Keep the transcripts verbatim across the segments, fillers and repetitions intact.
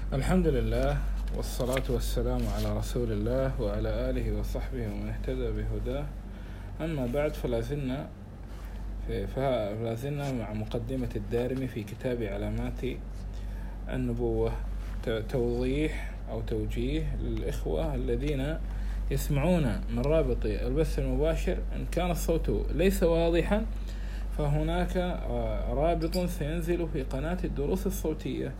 الحمد لله والصلاة والسلام على رسول الله وعلى آله وصحبه ومن اهتدى بهداه. أما بعد، فلا زلنا فلا زلنا مع مقدمة الدارمي في كتاب علامات النبوة، توضيح أو توجيه للإخوة الذين يسمعون من رابط البث المباشر. إن كان الصوت ليس واضحا فهناك رابط سينزل في قناة الدروس الصوتية.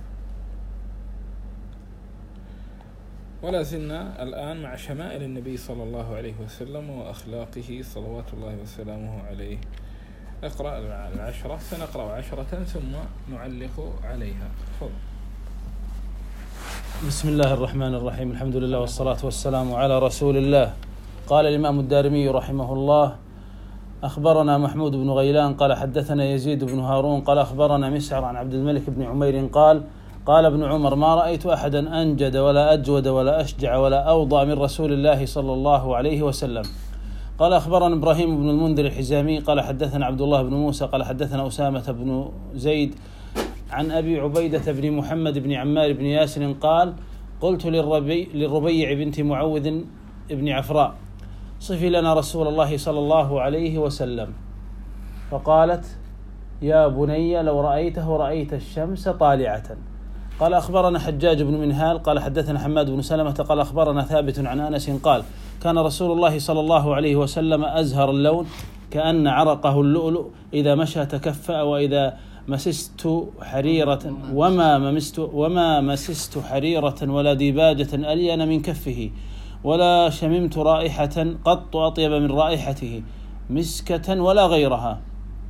ولا زلنا الآن مع شمائل النبي صلى الله عليه وسلم وأخلاقه صلوات الله وسلامه عليه. اقرأ العشرة، سنقرأ عشرة ثم نعلق عليها. فضل. بسم الله الرحمن الرحيم، الحمد لله والصلاة والسلام على رسول الله. قال الإمام الدارمي رحمه الله: أخبرنا محمود بن غيلان قال حدثنا يزيد بن هارون قال أخبرنا مسعر عن عبد الملك بن عمير قال قال ابن عمر: ما رأيت أحدا أنجد ولا أجود ولا أشجع ولا أوضع من رسول الله صلى الله عليه وسلم. قال أخبرنا إبراهيم بن المنذر الحزامي قال حدثنا عبد الله بن موسى قال حدثنا أسامة بن زيد عن أبي عبيدة بن محمد بن عمار بن ياسر قال: قلت للربيع, للربيع بنت معوذ بن عفراء: صفي لنا رسول الله صلى الله عليه وسلم. فقالت: يا بني لو رأيته رأيت الشمس طالعة. قال أخبرنا حجاج بن منهال قال حدثنا حماد بن سلمة قال أخبرنا ثابت عن أنس قال: كان رسول الله صلى الله عليه وسلم أزهر اللون كأن عرقه اللؤلؤ، إذا مشى تكفأ، وإذا مسست حريرة وما مست وما مسست حريرة ولا ديباجة ألين من كفه، ولا شممت رائحة قط أطيب من رائحته مسكة ولا غيرها.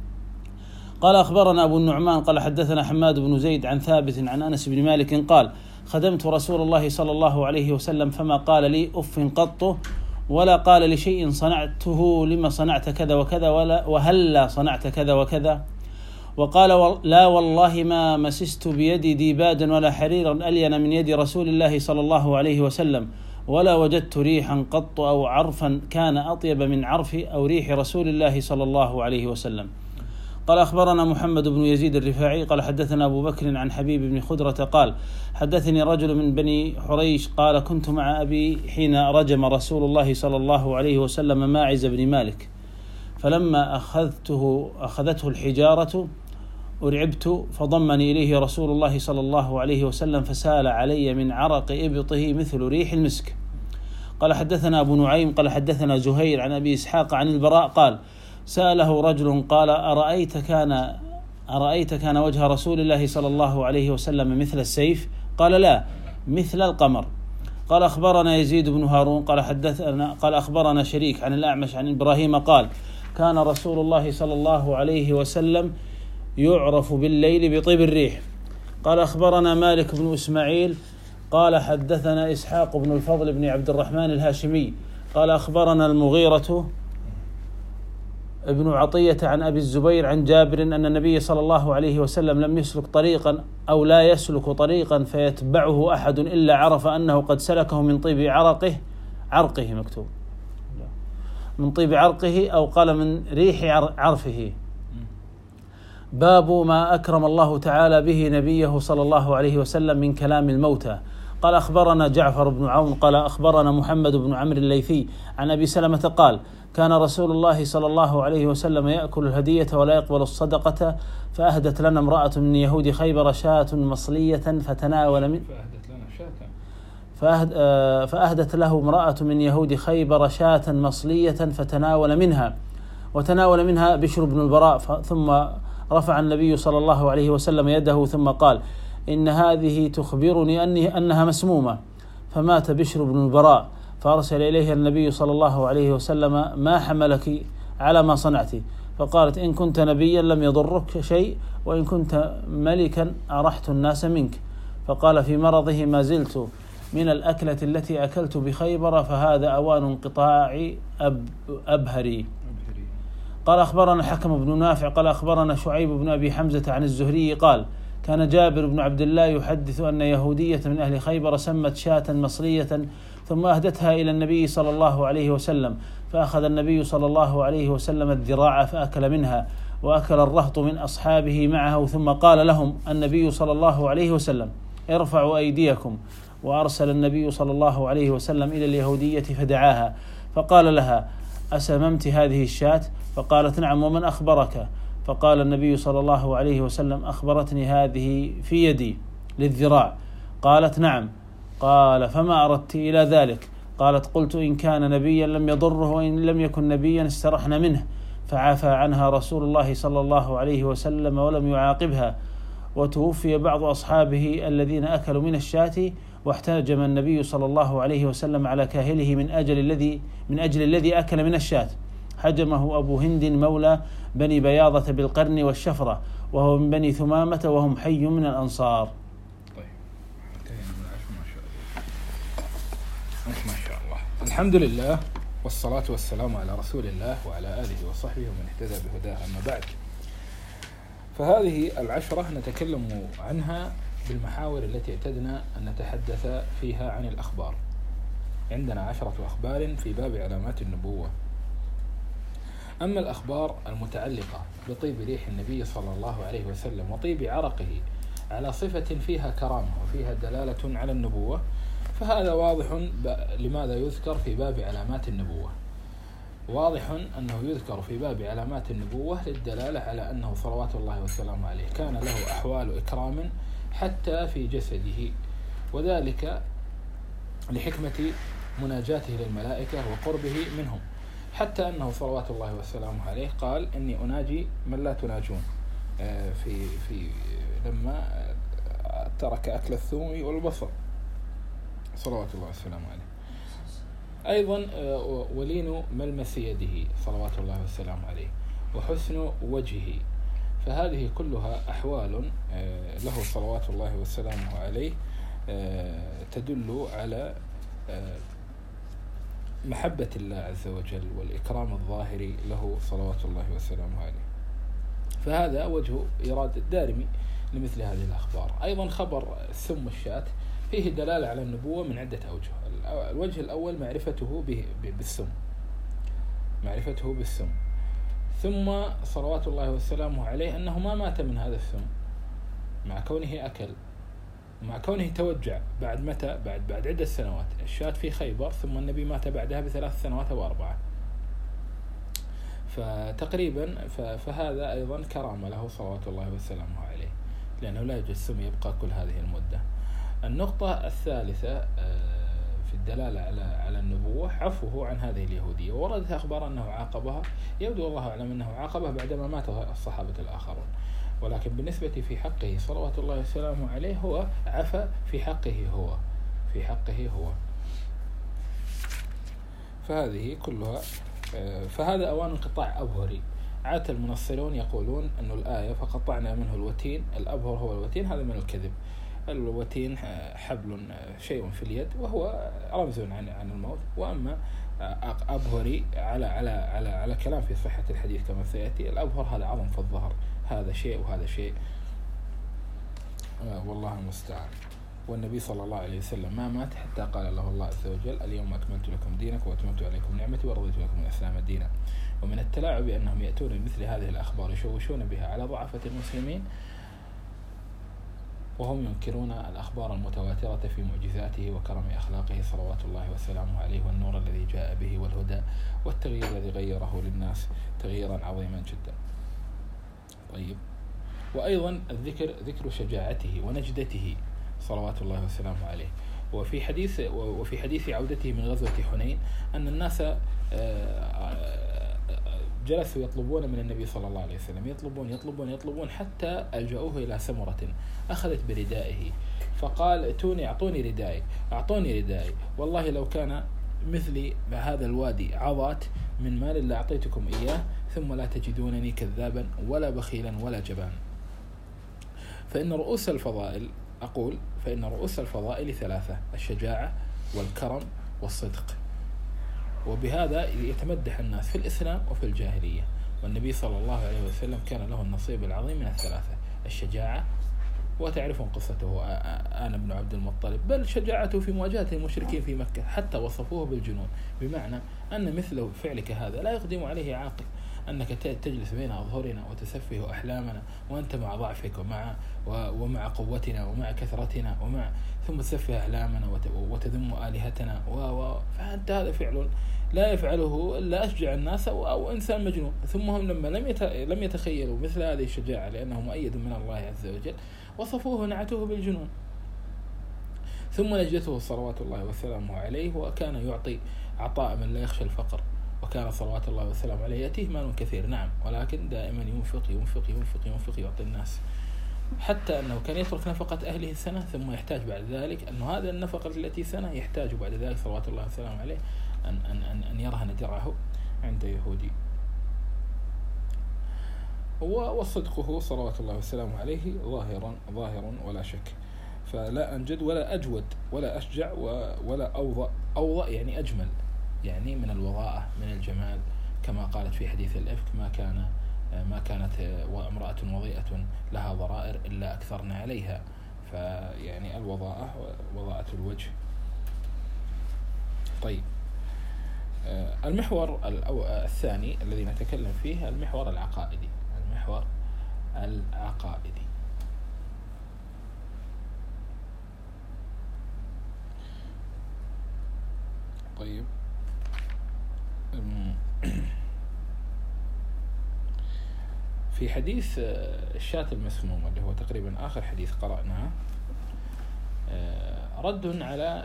قال أخبرنا أبو النعمان قال حدثنا حماد بن زيد عن ثابت عن أنس بن مالك قال: خدمت رسول الله صلى الله عليه وسلم فما قال لي أف قط، ولا قال لشيء صنعته لما صنعت كذا وكذا، ولا وهلا صنعت كذا وكذا. وقال: لا والله ما مسست بيدي ديبادا ولا حريرا ألين من يد رسول الله صلى الله عليه وسلم، ولا وجدت ريحا قط أو عرفا كان أطيب من عرف أو ريح رسول الله صلى الله عليه وسلم. قال أخبرنا محمد بن يزيد الرفاعي قال حدثنا أبو بكر عن حبيب بن خدرة قال: حدثني رجل من بني حريش قال: كنت مع أبي حين رجم رسول الله صلى الله عليه وسلم ماعز بن مالك، فلما أخذته أخذته الحجارة أرعبت، فضمني إليه رسول الله صلى الله عليه وسلم فسال علي من عرق إبطه مثل ريح المسك. قال حدثنا أبو نعيم قال حدثنا زهير عن أبي إسحاق عن البراء قال: سأله رجل قال: أرأيت كان أرأيت كان وجه رسول الله صلى الله عليه وسلم مثل السيف؟ قال: لا، مثل القمر. قال أخبرنا يزيد بن هارون قال حدثنا قال أخبرنا شريك عن الأعمش عن إبراهيم قال: كان رسول الله صلى الله عليه وسلم يعرف بالليل بطيب الريح. قال أخبرنا مالك بن إسماعيل قال حدثنا إسحاق بن الفضل بن عبد الرحمن الهاشمي قال أخبرنا المغيرة ابن عطية عن أبي الزبير عن جابر أن النبي صلى الله عليه وسلم لم يسلك طريقا أو لا يسلك طريقا فيتبعه أحد إلا عرف أنه قد سلكه من طيب عرقه عرقه مكتوب من طيب عرقه أو قال من ريح عرفه. باب ما أكرم الله تعالى به نبيه صلى الله عليه وسلم من كلام الموتى. قال أخبرنا جعفر بن عون قال أخبرنا محمد بن عمرو الليثي عن أبي سلمة قال: كان رسول الله صلى الله عليه وسلم يأكل الهدية ولا يقبل الصدقة، فأهدت لنا امرأة من يهود خيبر شاة مصلية فتناول من فأهدت لنا شاة فأهد فأهدت له امرأة من يهود خيبر شاة مصلية فتناول منها وتناول منها بشر بن البراء، ثم رفع النبي صلى الله عليه وسلم يده ثم قال: إن هذه تخبرني أني أنها مسمومة. فمات بشر بن البراء، فأرسل إليه النبي صلى الله عليه وسلم: ما حملك على ما صنعت؟ فقالت: إن كنت نبيا لم يضرك شيء، وإن كنت ملكا أرحت الناس منك. فقال في مرضه: ما زلت من الأكلة التي أكلت بخيبر، فهذا أوان انقطاع أب أبهري. قال أخبرنا الحكم بن نافع قال أخبرنا شعيب بن أبي حمزة عن الزهري قال: كان جابر بن عبد الله يحدث أن يهودية من أهل خيبر سمت شاة مصرية ثم أهدتها إلى النبي صلى الله عليه وسلم، فأخذ النبي صلى الله عليه وسلم الذراع فأكل منها، وأكل الرهط من أصحابه معه، ثم قال لهم النبي صلى الله عليه وسلم: ارفعوا أيديكم. وأرسل النبي صلى الله عليه وسلم إلى اليهودية فدعاها فقال لها: أسممت هذه الشاة؟ فقالت: نعم. ومن أخبرك؟ فقال النبي صلى الله عليه وسلم: أخبرتني هذه في يدي للذراع. قالت: نعم. قال: فما أردت إلى ذلك؟ قالت: قلت إن كان نبيا لم يضره وإن لم يكن نبيا استرحنا منه. فعفى عنها رسول الله صلى الله عليه وسلم ولم يعاقبها. وتوفي بعض أصحابه الذين أكلوا من الشاة، واحتجم النبي صلى الله عليه وسلم على كاهله من أجل الذي من أجل الذي أكل من الشاة. حجمه أبو هند مولى بني بياضة بالقرن والشفرة، وهو من بني ثمامة وهم حي من الأنصار. طيب ما شاء الله ما شاء الله. الحمد لله والصلاة والسلام على رسول الله وعلى آله وصحبه ومن اهتدى بهداه. أما بعد، فهذه العشرة نتكلم عنها بالمحاور التي اعتدنا أن نتحدث فيها عن الأخبار. عندنا عشرة أخبار في باب علامات النبوة. أما الأخبار المتعلقة بطيب ريح النبي صلى الله عليه وسلم وطيب عرقه على صفة فيها كرامة وفيها دلالة على النبوة، فهذا واضح لماذا يذكر في باب علامات النبوة. واضح أنه يذكر في باب علامات النبوة للدلالة على أنه صلوات الله وسلامه عليه كان له أحوال إكرام حتى في جسده، وذلك لحكمة مناجاته للملائكة وقربه منهم، حتى أنه صلوات الله وسلامه عليه قال: إني أناجي من لا تناجون، في في لما ترك أكل الثوم والبصل صلوات الله وسلامه عليه. أيضا ولين ملمس يده صلوات الله وسلامه عليه وحسن وجهه، فهذه كلها أحوال له صلوات الله وسلامه عليه تدل على محبة الله عز وجل والإكرام الظاهري له صلوات الله وسلامه عليه. فهذا وجه إرادة الدارمي لمثل هذه الأخبار. أيضا خبر سم الشاة فيه دلالة على النبوة من عدة أوجه. الوجه الأول معرفته بالسم معرفته بالسم ثم صلوات الله وسلامه عليه أنه ما مات من هذا السم مع كونه أكل، مع كونه توجع بعد متى بعد بعد عدة سنوات. الشاة في خيبر، ثم النبي مات بعدها بثلاث سنوات أو أربعة، فتقريبا فهذا أيضا كرامة له صلوات الله وسلامه عليه، لأنه لا يوجد سم يبقى كل هذه المدة. النقطة الثالثة في الدلالة على على النبوة عفوه عن هذه اليهودية، وردت أخبار أنه عاقبها، يبدو الله أعلم أنه عاقبها بعدما مات الصحابة الآخرون، ولكن بالنسبة في حقه صلوات الله وسلامه عليه هو عفى في حقه هو في حقه هو فهذه كلها. فهذا أوان انقطاع أبهري. عادة المنصرون يقولون أن الآية فقطعنا منه الوتين، الأبهر هو الوتين، هذا من الكذب. الوتين حبل شيء في اليد وهو رمز عن عن الموت، وأما أبهري على على على على كلام في صحة الحديث كما سيأتي، الأبهر هذا عظم في الظهر، هذا شيء وهذا شيء، والله المستعان. والنبي صلى الله عليه وسلم ما مات حتى قال له الله عز وجل: اليوم أكملت لكم دينكم وأتممت عليكم نعمتي ورضيت لكم الإسلام دينا. ومن التلاعب أنهم يأتون بمثل هذه الأخبار يشوشون بها على ضعفة المسلمين، وهم ينكرون الأخبار المتواترة في معجزاته وكرم أخلاقه صلوات الله وسلامه عليه، والنور الذي جاء به والهدى والتغيير الذي غيره للناس تغييرا عظيما جدا. طيب، وأيضا الذكر ذكر شجاعته ونجدته صلوات الله وسلامه عليه. وفي حديث وفي حديث عودته من غزوة حنين أن الناس جلسوا يطلبون من النبي صلى الله عليه وسلم، يطلبون يطلبون يطلبون حتى ألجأوه إلى سمرة أخذت بردائه، فقال: ائتوني أعطوني ردائي أعطوني ردائي والله لو كان مثلي بهذا الوادي عظات من مال لا أعطيتكم إياه ثم لا تجدونني كذابا ولا بخيلا ولا جبان. فإن رؤوس الفضائل أقول فإن رؤوس الفضائل ثلاثة: الشجاعة والكرم والصدق، وبهذا يتمدح الناس في الإسلام وفي الجاهلية. والنبي صلى الله عليه وسلم كان له النصيب العظيم من الثلاثة: الشجاعة، وتعرفون قصته آن بن عبد المطلب، بل شجاعته في مواجهة المشركين في مكة حتى وصفوه بالجنون، بمعنى أن مثل فعلك هذا لا يقدم عليه عاقل. أنك تجلس بين أظهرنا وتسفه أحلامنا وأنت مع ضعفك ومع ومع قوتنا ومع كثرتنا ومع ثم تسفه أحلامنا وتذم آلهتنا و فأنت هذا فعل لا يفعله إلا أشجع الناس أو إنسان مجنون. ثم هم لما لم لم يتخيلوا مثل هذه الشجاعة لأنه مؤيد من الله عز وجل وصفوه ونعتوه بالجنون. ثم نجدته صلوات الله وسلامه عليه وكان يعطي عطاء من لا يخشى الفقر، وكان صلوات الله وسلامه عليه يأتيه مال كثير نعم، ولكن دائما ينفق ينفق ينفق ينفق يعطي الناس، حتى أنه كان يترك نفقة أهله سنة ثم يحتاج بعد ذلك أنه هذا النفقة التي سنة يحتاج بعد ذلك صلوات الله وسلامه عليه أن, أن, أن, أن يرهن درعه عند يهودي. وصدقه صلوات الله وسلامه عليه ظاهرا ظاهر ولا شك، فلا أنجد ولا أجود ولا أشجع ولا أوضأ أوضأ يعني أجمل يعني من الوضاءة من الجمال، كما قالت في حديث الإفك ما كان ما كانت وامرأة وضيئة لها ضرائر إلا أكثرنا عليها. فيعني الوضاءة وضاءة الوجه. طيب المحور الثاني الذي نتكلم فيه المحور العقائدي. المحور العقائدي طيب في حديث الشاة المسمومة اللي هو تقريبا آخر حديث قرأناه رد على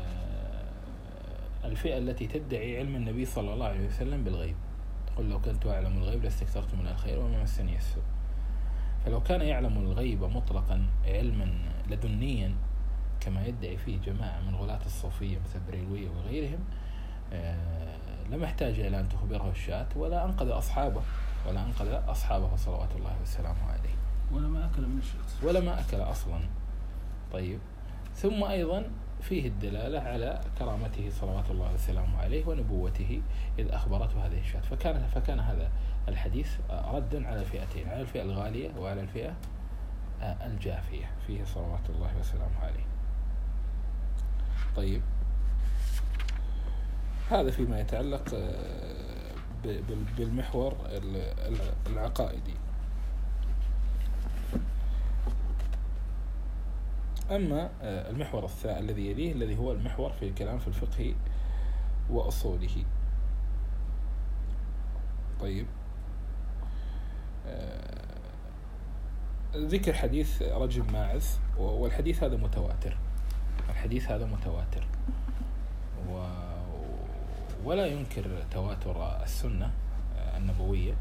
الفئة التي تدعي علم النبي صلى الله عليه وسلم بالغيب، تقول لو كنت أعلم الغيب لاستكثرت من الخير وما مسني السوء. فلو كان يعلم الغيب مطلقا علما لدنيا كما يدعي فيه جماعة من غلاة الصوفية مثل بريلوية وغيرهم لما احتاج إلى أن تخبره الشاة ولا أنقذ أصحابه ولا أنقذ أصحابه صلوات الله وسلامه عليه ولا ما أكل من الشاة ولا ما أكل أصلا. طيب ثم أيضا فيه الدلالة على كرامته صلوات الله وسلامه عليه ونبوته إذ أخبرته هذه الشاة. فكان فكان هذا الحديث ردا على الفئتين، على الفئة الغالية وعلى الفئة الجافية فيه صلوات الله وسلامه عليه. طيب هذا فيما يتعلق بالمحور العقائدي. أما المحور الثاني الذي يليه الذي هو المحور في الكلام في الفقه وأصوله. طيب ذكر حديث رجل ماعز، والحديث هذا متواتر الحديث هذا متواتر و ولا ينكر تواتر السنة النبوية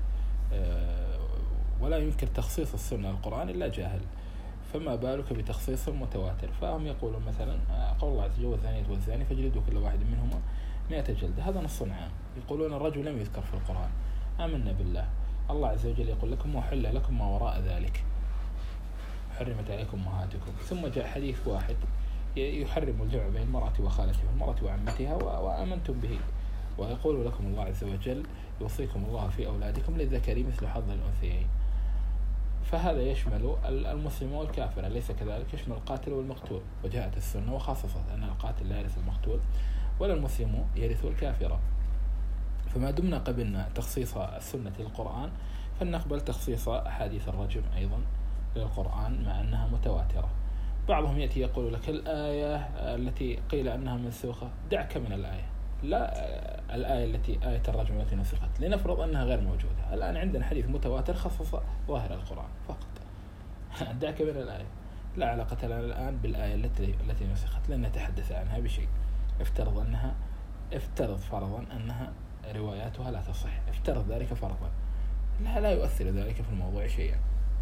ولا ينكر تخصيص السنة القرآن إلا جاهل، فما بالك بتخصيص متواتر. فهم يقولون مثلا قول الله عز وجل والزانية والزاني فاجلدوا كل واحد منهما مئة جلدة، هذا نص عام. يقولون الرجل لم يذكر في القرآن، آمنا بالله. الله عز وجل يقول لكم وحل لكم ما وراء ذلك، حرمت عليكم أمهاتكم. ثم جاء حديث واحد يحرم الجمع بين المرأة وخالتها والمرأة وعمتها وآمنتم به. ويقول لكم الله عز وجل يوصيكم الله في أولادكم للذكر مثل حظ الأنثيين. فهذا يشمل المسلم والكافر، ليس كذلك، يشمل القاتل والمقتول. وجاءت السنة وخصصت أن القاتل لا يرث المقتول ولا المسلم يرث الكافر. فما دمنا قبلنا تخصيص السنة للقرآن فلنقبل تخصيص أحاديث الرجم أيضا للقرآن مع أنها متواترة. بعضهم يأتي يقول لك الآية التي قيل أنها منسوخة، دعك من الآية، لا الآية التي آية الرجم التي نسخت، لنفرض أنها غير موجودة. الآن عندنا حديث متواتر خصص ظاهر القرآن فقط، دعك من الآية، لا علاقة لنا الآن بالآية التي التي نسخت، لن نتحدث عنها بشيء. افترض أنها افترض فرضا أنها رواياتها لا تصح، افترض ذلك فرضا، لا لا يؤثر ذلك في الموضوع شيئا.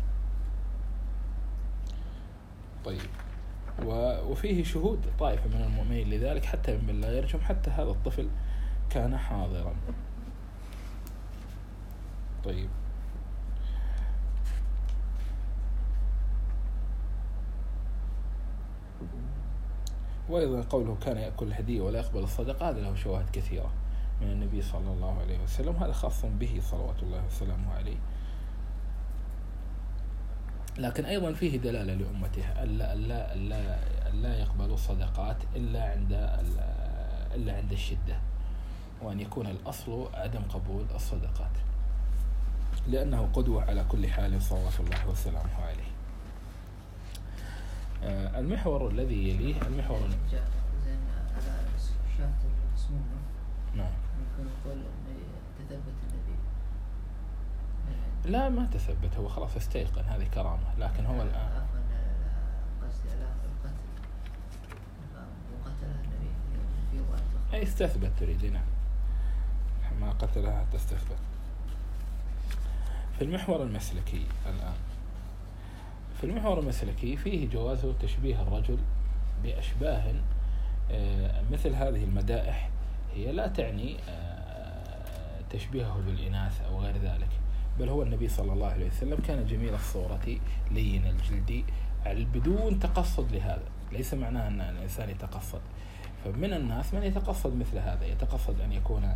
طيب وفيه شهود طائفة من المؤمنين لذلك حتى من لا يرجم، حتى هذا الطفل كان حاضرا. طيب وأيضا قوله كان يأكل الهدية ولا يقبل الصدقة، هذا له شواهد كثيرة من النبي صلى الله عليه وسلم، هذا خاص به صلوات الله وسلامه عليه. لكن أيضا فيه دلالة لأمته ألا ألا ألا ألا يقبلوا الصدقات إلا عند إلا عند الشدة، وأن يكون الأصل عدم قبول الصدقات. لأنه قدوة على كل حال صلوات الله وسلامه عليه. آه المحور الذي يليه المحور زين على شافت المسمومة. نعم. ممكن نقول تثبت النبي. لا ما تثبت، هو خلاص استيقن، هذه كرامة، لكن هو الآن عفوا قصدي على القتل وقتله النبي في وقت أي استثبت تريدين ما قتلها حتى استثبت. في المحور المسلكي الآن، في المحور المسلكي فيه جواز تشبيه الرجل بأشباه مثل هذه المدائح، هي لا تعني تشبيهه بالإناث أو غير ذلك، بل هو النبي صلى الله عليه وسلم كان جميل الصورة لين الجلد بدون تقصد لهذا، ليس معناه أن الإنسان يتقصد، فمن الناس من يتقصد مثل هذا، يتقصد أن يكون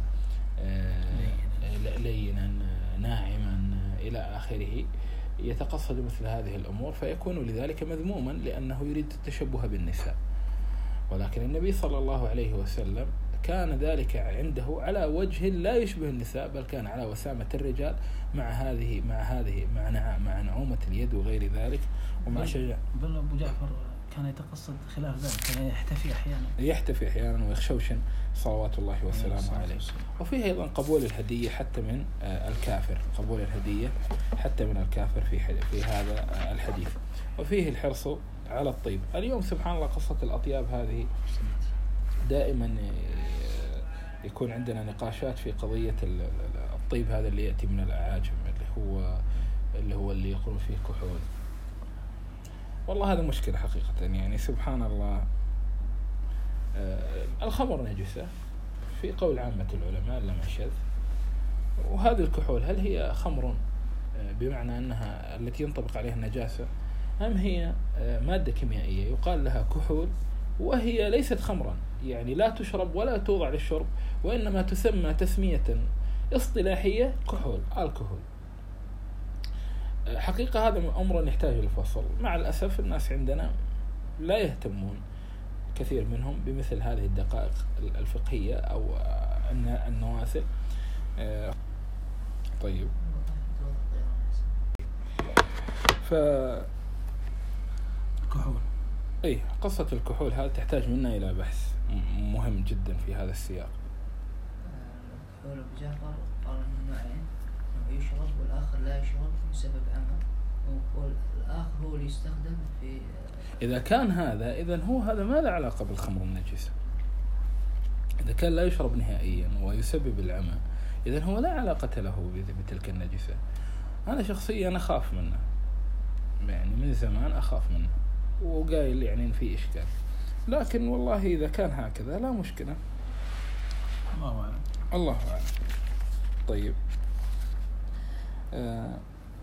لينا ناعما إلى آخره، يتقصد مثل هذه الأمور فيكون لذلك مذموما لأنه يريد التشبه بالنساء. ولكن النبي صلى الله عليه وسلم كان ذلك عنده على وجه لا يشبه النساء، بل كان على وسامة الرجال مع هذه مع هذه مع مع نعومة اليد وغير ذلك ومع شجاع. بل أبو جعفر كان يتقصد خلاف ذلك، كان يحتفي أحيانا يحتفي أحيانا ويخشوشن صلوات الله وسلامه عليه. وفيه أيضا قبول الهدية حتى من الكافر، قبول الهدية حتى من الكافر في في هذا الحديث. وفيه الحرص على الطيب. اليوم سبحان الله قصة الأطياب هذه دائما يكون عندنا نقاشات في قضية الطيب هذا اللي يأتي من الأعاجم، اللي هو اللي هو اللي يقولون فيه كحول. والله هذا مشكلة حقيقة، يعني سبحان الله. الخمر نجسة في قول عامة العلماء لما شذ. وهذه الكحول هل هي خمر بمعنى أنها التي ينطبق عليها النجاسة، أم هي مادة كيميائية يقال لها كحول وهي ليست خمرا، يعني لا تشرب ولا توضع للشرب، وإنما تسمى تسمية اصطلاحية كحول، الكحول. حقيقة هذا أمر يحتاج للفصل. مع الأسف الناس عندنا لا يهتمون كثير منهم بمثل هذه الدقائق الفقهية أو النوازل. طيب، ف كحول أي قصة الكحول هذا تحتاج منا إلى بحث مهم جدا في هذا السياق. الكحول أبو جعفر قال من نوعين، نوع يشرب والآخر لا يشرب بسبب عمى، والآخر هو اللي يستخدم في. إذا كان هذا إذن هو هذا ما له علاقة بالخمر النجس. إذا كان لا يشرب نهائيا ويسبب العمى إذن هو لا علاقة له بتلك النجسة. أنا شخصيا أخاف منه، يعني من زمان أخاف منه وقايل يعني في إشكال، لكن والله إذا كان هكذا لا مشكلة. الله أعلم. الله أعلم. طيب، آه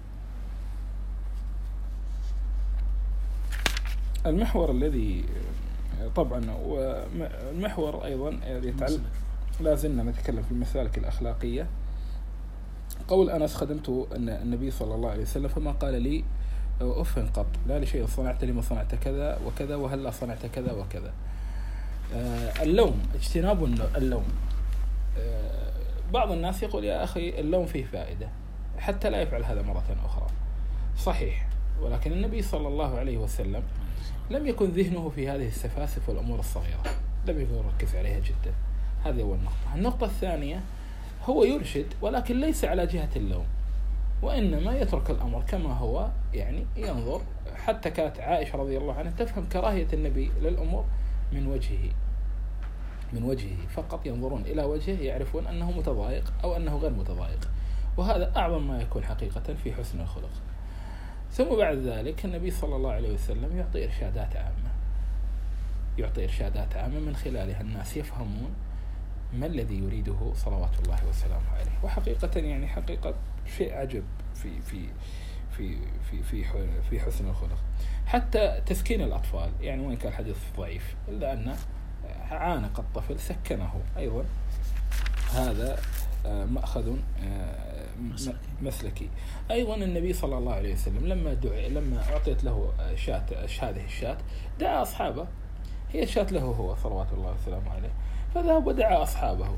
المحور الذي طبعا والمحور أيضا يتعلق، لا زلنا نتكلم في المسالك الأخلاقية. قول أنس: خدمت النبي صلى الله عليه وسلم فما قال لي أف قط، لا لشيء صنعت لما صنعت كذا وكذا وهلا صنعت كذا وكذا. آه اللوم، اجتناب اللوم. آه بعض الناس يقول يا أخي اللوم فيه فائدة حتى لا يفعل هذا مرة أخرى. صحيح، ولكن النبي صلى الله عليه وسلم لم يكن ذهنه في هذه السفاسف والأمور الصغيرة، لم يكن يركز عليها جدا. هذه أول نقطة. النقطة الثانية، هو يرشد ولكن ليس على جهة اللوم، وإنما يترك الأمر كما هو، يعني ينظر. حتى كانت عائشة رضي الله عنها تفهم كراهية النبي للأمور من وجهه من وجهه فقط، ينظرون إلى وجهه يعرفون أنه متضايق أو أنه غير متضايق، وهذا أعظم ما يكون حقيقة في حسن الخلق. ثم بعد ذلك النبي صلى الله عليه وسلم يعطي إرشادات عامة يعطي إرشادات عامة من خلالها الناس يفهمون ما الذي يريده صلوات الله وسلامه عليه. وحقيقة يعني حقيقة شيء عجب في في في في في في حسن الخلق. حتى تسكين الأطفال، يعني وين كان الحديث ضعيف إلا أن عانق الطفل سكنه، أيضا هذا مأخذ مسلكي. أيضا النبي صلى الله عليه وسلم لما دعي لما أعطيت له شاة هذه الشاة دعا أصحابه، هي شاة له هو صلوات الله وسلامه عليه، فذهب ودعا أصحابه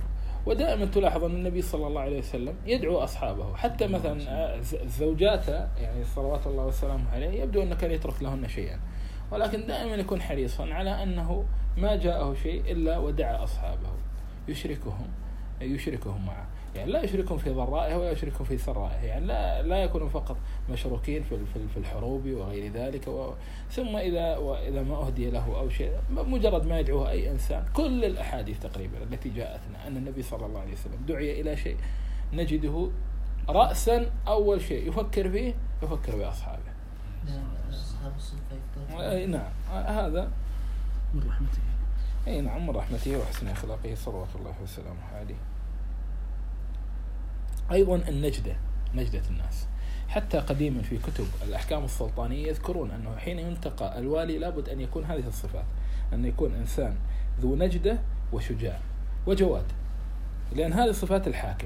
ودائما تلاحظ أن النبي صلى الله عليه وسلم يدعو أصحابه، حتى مثلا زوجاته يعني صلوات الله وسلامه عليه يبدو أنه كان يترك لهن شيئا، ولكن دائما يكون حريصا على أنه ما جاءه شيء إلا ودعا أصحابه يشركهم يشركهم معه، يعني لا يشركهم في ضرائه ولا يشركهم في سرائه، يعني لا لا يكونوا فقط مشروكين في في الحروب وغير ذلك، و ثم إذا وإذا ما أهدي له أو شيء مجرد ما يدعوه أي إنسان. كل الأحاديث تقريبا التي جاءتنا أن النبي صلى الله عليه وسلم دعي إلى شيء نجده رأسا أول شيء يفكر فيه يفكر بأصحابه. أصحاب الصفة أي نعم، هذا من رحمته. أي نعم، من رحمته وحسن أخلاقه صلوات الله وسلامه عليه. أيضا النجدة، نجدة الناس، حتى قديما في كتب الأحكام السلطانية يذكرون أنه حين ينتقى الوالي لابد أن يكون هذه الصفات، أن يكون إنسان ذو نجدة وشجاع وجواد، لأن هذه صفات الحاكم.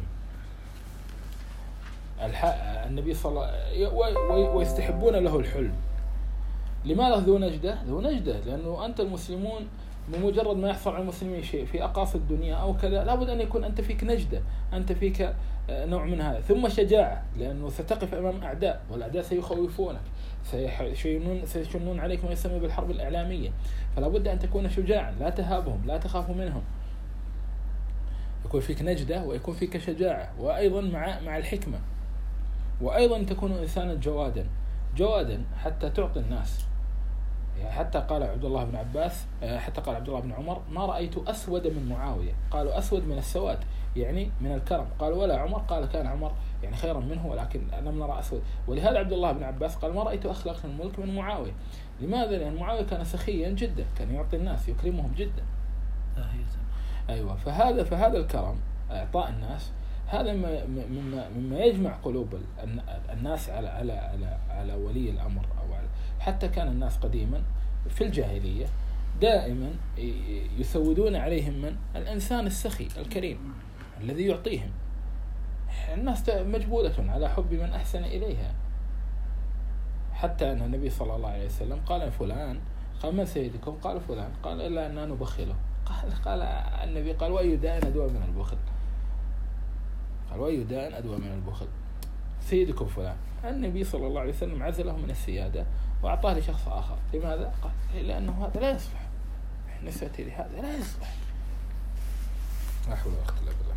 النبي صلى الله عليه وسلم ويستحبون له الحلم. لماذا ذو نجدة؟ ذو نجدة لأنه أنت المسلمون بمجرد ما يحصل على المسلمين شيء في أقاصي الدنيا أو كذا لابد أن يكون أنت فيك نجدة، أنت فيك نوع من هذا. ثم شجاعة، لأنه ستقف أمام أعداء، والأعداء سيخوفونك، سيشنون, سيشنون عليك ما يسمى بالحرب الإعلامية، فلا بد أن تكون شجاعا، لا تهابهم، لا تخاف منهم، يكون فيك نجدة ويكون فيك شجاعة، وأيضا مع مع الحكمة، وأيضا تكون إنسانا جوادا جوادا حتى تعطي الناس. يعني حتى قال عبد الله بن عباس، حتى قال عبد الله بن عمر: ما رأيت أسود من معاوية. قالوا أسود من السواد يعني من الكرم، قالوا ولا عمر، قال كان عمر يعني خيرا منه ولكن لم نرى أسود. ولهذا عبد الله بن عباس قال: ما رأيت أخلاق الملك من معاوية. لماذا؟ لأن معاوية كان سخيا جدا، كان يعطي الناس، يكرمهم جدا. أيوة، فهذا فهذا الكرم، إعطاء الناس، هذا مما مما يجمع قلوب الناس على على على على ولي الأمر. أو على حتى كان الناس قديما في الجاهلية دائما يسودون عليهم من الإنسان السخي الكريم الذي يعطيهم. الناس مجبولة على حب من أحسن إليها، حتى أن النبي صلى الله عليه وسلم قال فلان، قال: من سيدكم؟ قال فلان، قال: إلا أننا نبخله. قال قال النبي قال: وأي داء أدوى من البخل؟ قال: وأي داء أدوى من البخل؟ سيدكم فلان. النبي صلى الله عليه وسلم عزله من السيادة وأعطاه لشخص آخر. لماذا؟ قال: لأنه هذا لا يصلح، نسبة لهذا لا يصلح. لا حول ولا قوة إلا بالله.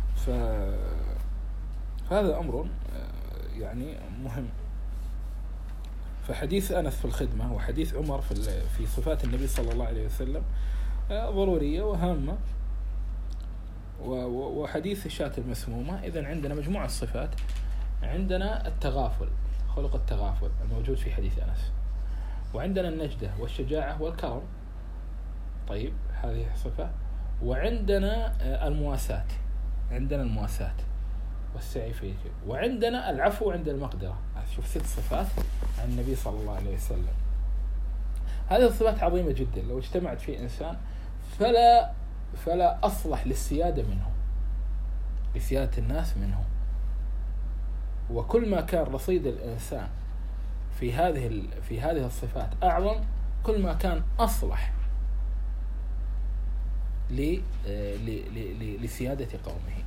فهذا أمر يعني مهم. فحديث أنس في الخدمة وحديث عمر في في صفات النبي صلى الله عليه وسلم ضرورية وهامة، وحديث الشاة المسمومة. إذن عندنا مجموعة الصفات. عندنا التغافل، خلق التغافل الموجود في حديث أنس، وعندنا النجدة والشجاعة والكرم، طيب هذه صفة. وعندنا المواساة، عندنا المواساة والسعي فيه، وعندنا العفو عند المقدرة. شوف ست صفات عن النبي صلى الله عليه وسلم. هذه الصفات عظيمة جدا، لو اجتمعت في إنسان فلا فلا أصلح للسيادة منه، لسيادة الناس منه. وكل ما كان رصيد الإنسان في هذه في هذه الصفات أعظم، كل ما كان أصلح لسيادة قومه.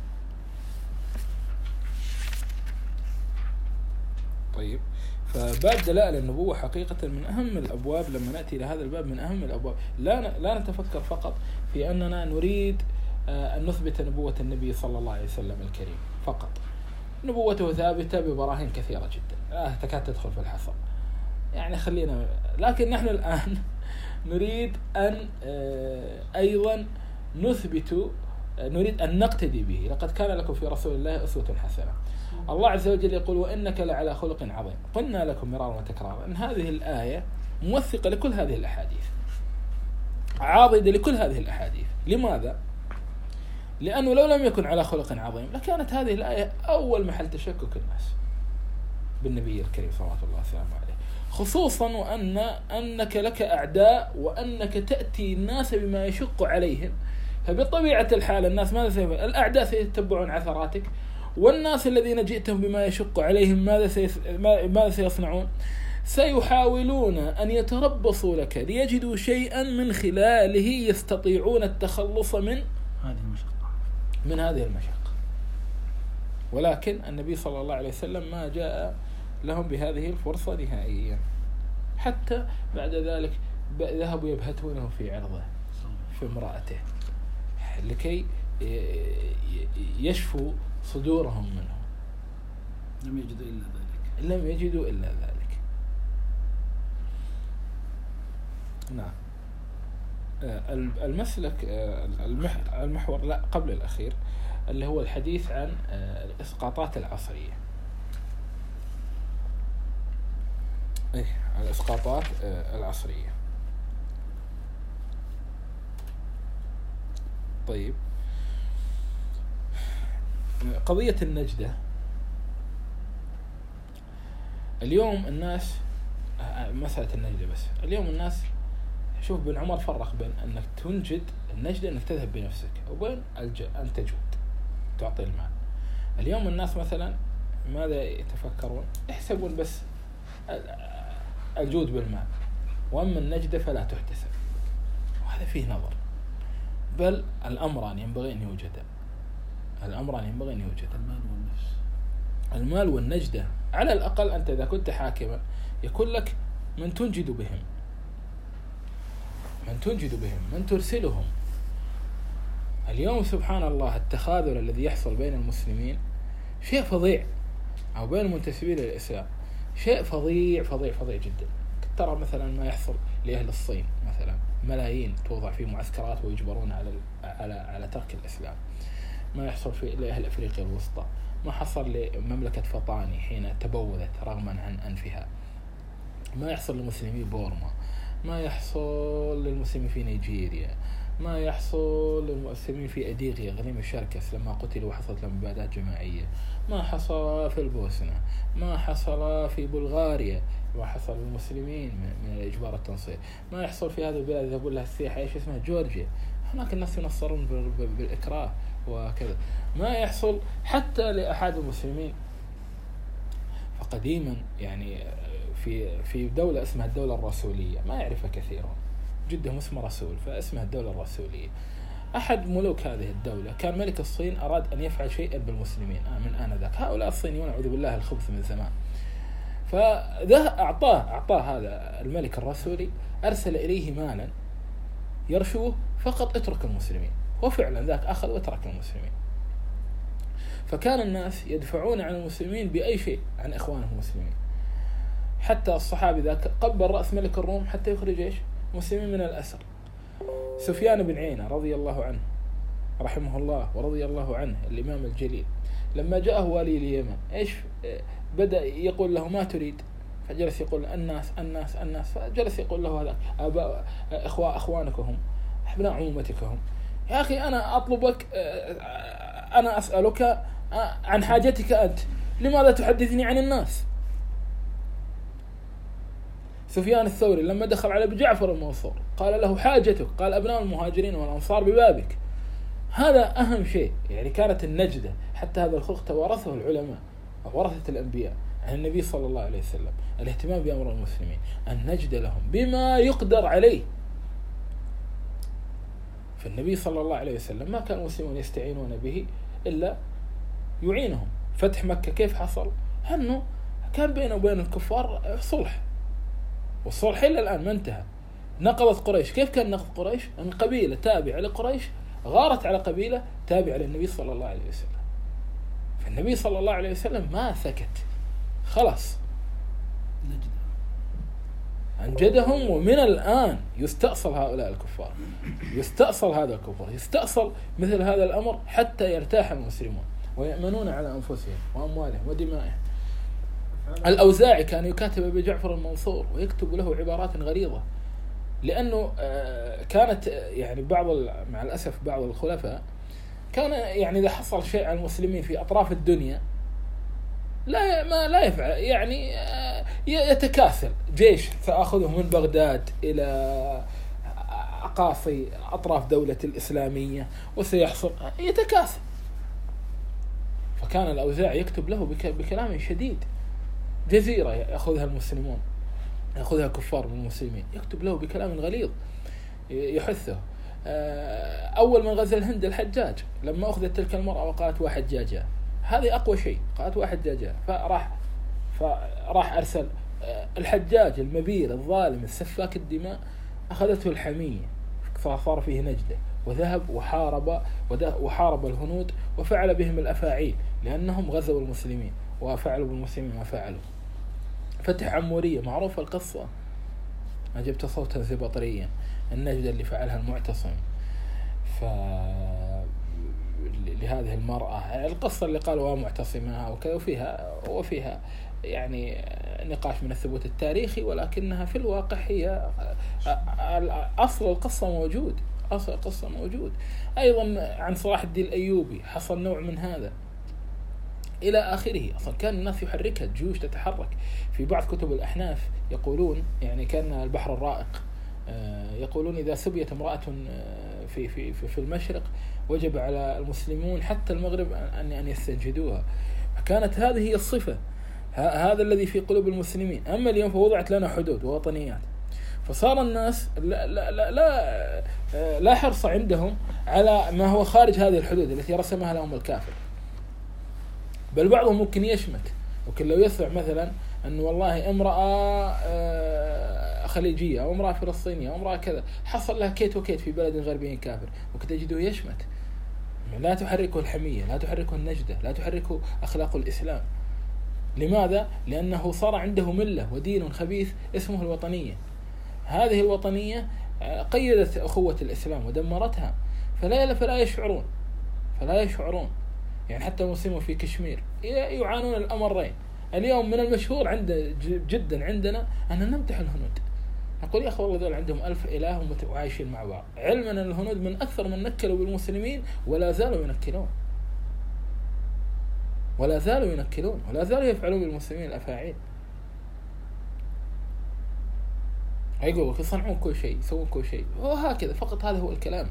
طيب، فباب دلائل النبوة حقيقة من أهم الأبواب. لما نأتي لهذا الباب من أهم الأبواب، لا لا نتفكر فقط في أننا نريد أن نثبت نبوة النبي صلى الله عليه وسلم الكريم فقط. نبوته ثابتة ببراهين كثيرة جدا لا تكاد تدخل في الحصر، يعني خلينا. لكن نحن الآن نريد أن أيضا نثبت، نريد أن نقتدي به. لقد كان لكم في رسول الله أسوة حسنة. الله عز وجل يقول: وإنك لعلى خلق عظيم. قلنا لكم مرارا وتكرارا أن هذه الآية موثقة لكل هذه الأحاديث، عاضدة لكل هذه الأحاديث. لماذا؟ لأنه لو لم يكن على خلق عظيم لكانت هذه الآية أول محل تشكك الناس بالنبي الكريم صلى الله عليه وسلم، خصوصا وأن أنك لك أعداء، وأنك تأتي الناس بما يشق عليهم. فبطبيعة الحال الناس ماذا سيفعل؟ الأعداء سيتبعون عثراتك، والناس الذين جئتهم بما يشق عليهم ماذا سيف... ماذا سيصنعون؟ سيحاولون أن يتربصوا لك ليجدوا شيئا من خلاله يستطيعون التخلص من هذه المشقة من هذه المشقة، ولكن النبي صلى الله عليه وسلم ما جاء لهم بهذه الفرصة نهائيا، حتى بعد ذلك ذهبوا يبهتونه في عرضه في امرأته لكي يشفوا صدورهم منه، لم يجدوا إلا ذلك لم يجدوا إلا ذلك. نعم. المسلك المحور لا قبل الأخير اللي هو الحديث عن الإسقاطات العصرية. إيه الإسقاطات العصرية. طيب، قضية النجدة اليوم الناس، مسألة النجدة بس اليوم الناس، شوف بن عمر فرق بين أنك تنجد النجدة أنك تذهب بنفسك وبين أن تجود تعطي المال. اليوم الناس مثلا ماذا يتفكرون؟ يحسبون بس الجود بالمال، وأما النجدة فلا تحتسب، وهذا فيه نظر. بل الأمران ينبغي أن يوجدا، الأمران ينبغي أن يوجدا، المال والنفس. المال والنجدة على الأقل أنت إذا كنت حاكما يكون لك من تنجد بهم، من تنجد بهم، من ترسلهم. اليوم سبحان الله التخاذل الذي يحصل بين المسلمين شيء فظيع، أو بين المنتسبين للإسلام شيء فظيع فظيع فظيع جدا. ترى مثلا ما يحصل لأهل الصين مثلا، ملايين توضع في معسكرات ويجبرون على على على ترك الإسلام. ما يحصل في لأهل أفريقيا الوسطى، ما حصل لمملكة فطاني حين تبوذت رغما عن أنفها، ما يحصل لمسلمي بورما، ما يحصل للمسلمين في نيجيريا، ما يحصل للمسلمين في أديغيا غنيم الشركس لما قتلوا وحصلت لهم مبادات جماعية، ما حصل في البوسنة، ما حصل في بلغاريا، ما حصل للمسلمين من الإجبار التنصير، ما يحصل في هذه البلاد يقول لها السياحة ايش اسمها جورجيا، هناك الناس ينصرون بالإكراه وكذا، ما يحصل حتى لأحد المسلمين. فقديما يعني في في دولة اسمها الدولة الرسولية، ما يعرفها كثيرون، جدهم اسمه رسول فاسمها الدولة الرسولية. أحد ملوك هذه الدولة كان ملك الصين، أراد أن يفعل شيئا بالمسلمين من آنذاك. هؤلاء الصينيون أعوذ بالله الخبث من زمان، فذا أعطاه أعطاه هذا الملك الرسولي، أرسل إليه مالا يرشوه فقط اترك المسلمين، وفعلا ذاك أخذ وترك المسلمين. فكان الناس يدفعون عن المسلمين بأي شيء عن إخوانهم المسلمين، حتى الصحابي ذاك قبل رأس ملك الروم حتى يخرج إيش مسلمين من الأسر. سفيان بن عيينة رضي الله عنه رحمه الله ورضي الله عنه الإمام الجليل، لما جاءه والي اليمن إيش بدأ يقول له ما تريد؟ فجلس يقول الناس الناس الناس، فجلس يقول له هذا أباء إخوة أخوانك هم، أبناء عمومتك هم، يا أخي أنا أطلبك، أنا أسألك عن حاجتك أنت، لماذا تحدثني عن الناس؟ سفيان الثوري لما دخل على أبي جعفر المنصور قال له حاجتك، قال أبناء المهاجرين والأنصار ببابك. هذا أهم شيء، يعني كانت النجدة، حتى هذا الخلق توارثه العلماء ورثة الأنبياء عن النبي صلى الله عليه وسلم، الاهتمام بأمر المسلمين، النجد لهم بما يقدر عليه. فالنبي صلى الله عليه وسلم ما كان المسلمون يستعينون به إلا يعينهم. فتح مكة كيف حصل؟ أنه كان بينه وبين الكفار صلح، والصلح إلى الآن ما انتهى. نقضت قريش، كيف كان نقض قريش؟ أن قبيلة تابعة لقريش غارت على قبيلة تابعة للنبي صلى الله عليه وسلم، فالنبي صلى الله عليه وسلم ما سكت، خلاص أنجدهم. ومن الآن يستأصل هؤلاء الكفار، يستأصل هذا الكفر، يستأصل مثل هذا الأمر حتى يرتاح المسلمون ويأمنون على أنفسهم وأموالهم ودمائهم. الأوزاعي كان يكاتب أبي جعفر المنصور ويكتب له عبارات غريضة، لأنه كانت يعني بعض مع الأسف بعض الخلفاء كان يعني إذا حصل شيء على المسلمين في أطراف الدنيا لا ما لا يفعل، يعني يتكاسل جيش سأخذه من بغداد إلى أقاصي أطراف دولة الإسلامية وسيحصل، يتكاسل. فكان الأوزاعي يكتب له بكلام شديد، جزيرة يأخذها المسلمون يأخذها كفار من المسلمين، يكتب له بكلام غليظ يحثه. أول من غزا الهند الحجاج لما أخذت تلك المرأة وقالت واحد جاجة، هذه أقوى شيء، قالت واحد جاجة، فراح فراح أرسل الحجاج المبير الظالم السفاك الدماء، أخذته الحمية فصار فيه نجدة، وذهب وحارب وحارب الهنود وفعل بهم الأفاعيل لأنهم غزوا المسلمين وفعلوا بالمسلمين ما فعلوا. فتح عمورية معروفة القصة، ما جبت صوتا زبطريا، النجدة اللي فعلها المعتصم. ف لهذه المرأة القصة اللي قالوا معتصمها وكذا، وفيها وفيها يعني نقاش من الثبوت التاريخي، ولكنها في الواقع هي أصل القصة موجود، أصل القصة موجود. أيضا عن صلاح الدين الأيوبي حصل نوع من هذا إلى آخره. أصلا كان الناس يحركها، الجيوش تتحرك. في بعض كتب الأحناف يقولون يعني كان البحر الرائق، يقولون إذا سبيت امرأة في في في المشرق وجب على المسلمون حتى المغرب أن أن يستنجدوها. كانت هذه هي الصفة، هذا الذي في قلوب المسلمين. أما اليوم فوضعت لنا حدود ووطنيات، فصار الناس لا لا لا لا, لا حرص عندهم على ما هو خارج هذه الحدود التي رسمها لهم الكافر. بل بعضهم ممكن يشمت، وكل لو يسمع مثلا أن والله امرأة خليجية أو امرأة فلسطينية أو امرأة كذا حصل لها كيت وكيت في بلد غربي كافر، وكتجده يشمت. لا تحركه الحمية، لا تحركه النجدة، لا تحركه أخلاق الإسلام. لماذا؟ لأنه صار عنده ملة ودين خبيث اسمه الوطنية. هذه الوطنية قيدت أخوة الإسلام ودمرتها، فلا فلا يشعرون فلا يشعرون يعني حتى المسلمون في كشمير يعانون الأمرين. اليوم من المشهور عند جدا عندنا أن نمدح الهنود، نقول يا أخي والله ذول عندهم ألف إله وعايشين مع بعض، علما أن الهنود من أكثر من نكلوا بالمسلمين ولا زالوا ينكلون ولا زالوا ينكلون ولا زالوا يفعلون بالمسلمين الأفاعيل. يقولوا يصنعون كل شيء، يسوون كل شيء، وهكذا فقط. هذا هو الكلام.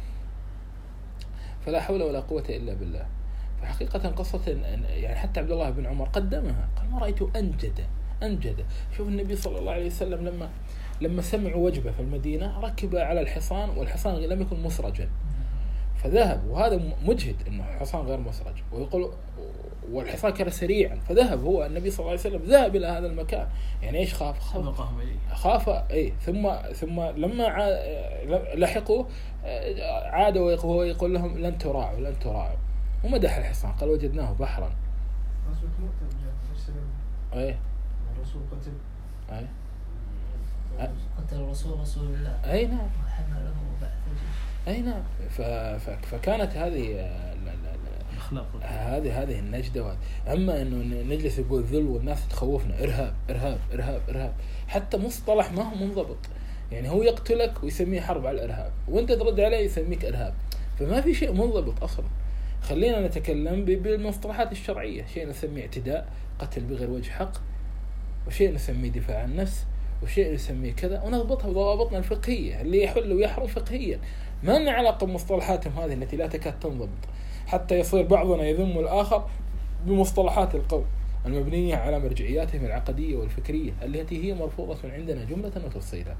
فلا حول ولا قوة إلا بالله. فحقيقة قصة يعني حتى عبد الله بن عمر قدمها، قال ما رأيت أنجد أنجد. شوف النبي صلى الله عليه وسلم لما لما سمعوا وجبة في المدينة ركب على الحصان، والحصان لم يكن مسرجا، فذهب، وهذا مجهد إنه حصان غير مسرج، ويقول والحصان كان سريعا، فذهب هو النبي صلى الله عليه وسلم ذهب إلى هذا المكان. يعني إيش خاف؟ خاف خاف إيه ثم ثم لما لحقوا عادوا وهو يقول لهم لن تراعوا لن تراعوا، ومدح الحصان، قال وجدناه بحرا. ايه الرسول قتل ايه قتل الرسول رسول الله. اي نعم. وحمله وبعث الجيش. اي نعم. فكانت هذه هذه هذه النجدة. أما إنه نجلس يقول ذل والناس تخوفنا إرهاب إرهاب إرهاب إرهاب، حتى مصطلح ما هو منضبط. يعني هو يقتلك ويسميه حرب على الإرهاب، وأنت ترد عليه يسميك إرهاب، فما في شيء منضبط أصلا. خلينا نتكلم بالمصطلحات الشرعية، شيء نسميه اعتداء، قتل بغير وجه حق، وشيء نسميه دفاع عن النفس، وشيء نسميه كذا، ونضبطها بضوابطنا الفقهية اللي يحل ويحرم فقهيا. ما لنا علاقة بمصطلحاتهم هذه التي لا تكاد تنضبط، حتى يصير بعضنا يذم الآخر بمصطلحات القوم المبنية على مرجعياتهم العقدية والفكرية التي هي مرفوضة عندنا جملة وتفصيلا.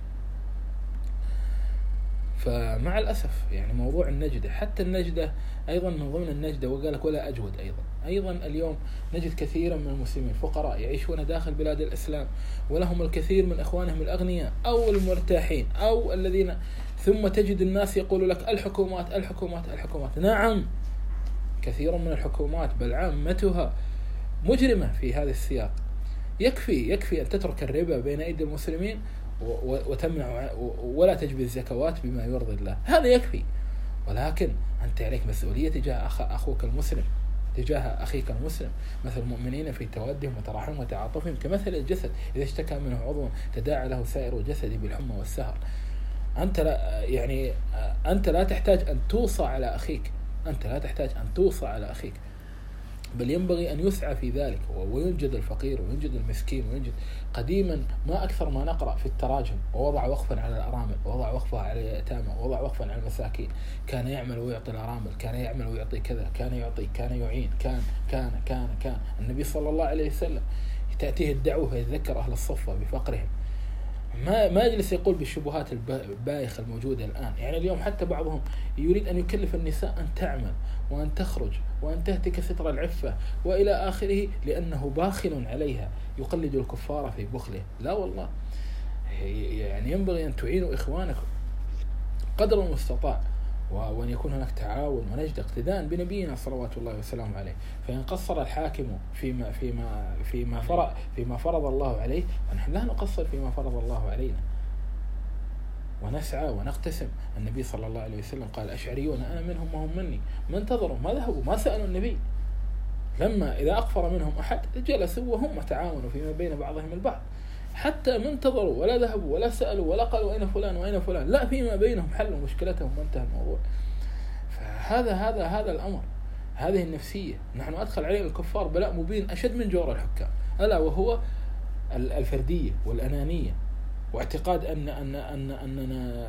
فمع الأسف يعني موضوع النجدة، حتى النجدة أيضا من ضمن النجدة، وقالك ولا أجود أيضا أيضا اليوم نجد كثيرا من المسلمين الفقراء يعيشون داخل بلاد الإسلام، ولهم الكثير من إخوانهم الأغنياء أو المرتاحين أو الذين، ثم تجد الناس يقول لك الحكومات الحكومات الحكومات. نعم، كثير من الحكومات بل عامتها مجرمة في هذا السياق. يكفي يكفي أن تترك الربا بين أيدي المسلمين وتمنع ولا تجبي الزكوات بما يرضي الله، هذا يكفي. ولكن أنت عليك مسؤولية تجاه أخوك المسلم، تجاه أخيك المسلم. مثل المؤمنين في توادهم وتراحمهم وتعاطفهم كمثل الجسد إذا اشتكى منه عضو تداعى له سائر الجسد بالحمى والسهر. أنت لا يعني أنت لا تحتاج أن توصى على أخيك، أنت لا تحتاج أن توصى على أخيك، بل ينبغي أن يسعى في ذلك، وينجد الفقير وينجد المسكين وينجد. قديما ما أكثر ما نقرأ في التراجم ووضع وقفا على الأرامل، ووضع وقفا على اليتامى، ووضع وقفا على المساكين. كان يعمل ويعطي الأرامل، كان يعمل ويعطي كذا، كان يعطي، كان يعين، كان كان كان كان النبي صلى الله عليه وسلم تأتيه الدعوة يتذكر أهل الصفة بفقرهم، ما ما يجلس يقول بالشبهات البايخة الموجودة الآن. يعني اليوم حتى بعضهم يريد أن يكلف النساء أن تعمل وأن تخرج وأن تهتك ستر العفة وإلى آخره لأنه باخل عليها، يقلد الكفار في بخله. لا والله، يعني ينبغي أن تعينوا إخوانكم قدر المستطاع، وأن يكون هناك تعاون ونجد اقتداء بنبينا صلوات الله وسلامه عليه. فإن قصر الحاكم فيما فيما فيما فرض فيما فرض الله عليه، ونحن لا نقصر فيما فرض الله علينا، ونسعى ونقتسم. النبي صلى الله عليه وسلم قال الأشعريون أنا منهم وهم مني، ما انتظروا، ما ذهبوا، ما سألوا النبي. لما إذا أقفر منهم أحد جلسوا وهم تعاونوا فيما بين بعضهم البعض، حتى ما انتظروا ولا ذهبوا ولا سألوا ولا قالوا أين فلان وأين فلان، لا، فيما بينهم حلوا مشكلتهم وانتهى الموضوع. فهذا هذا هذا الأمر، هذه النفسية. نحن أدخل علينا الكفار بلاء مبين أشد من جور الحكام، ألا وهو الفردية والأنانية، واعتقاد أن أن أن أننا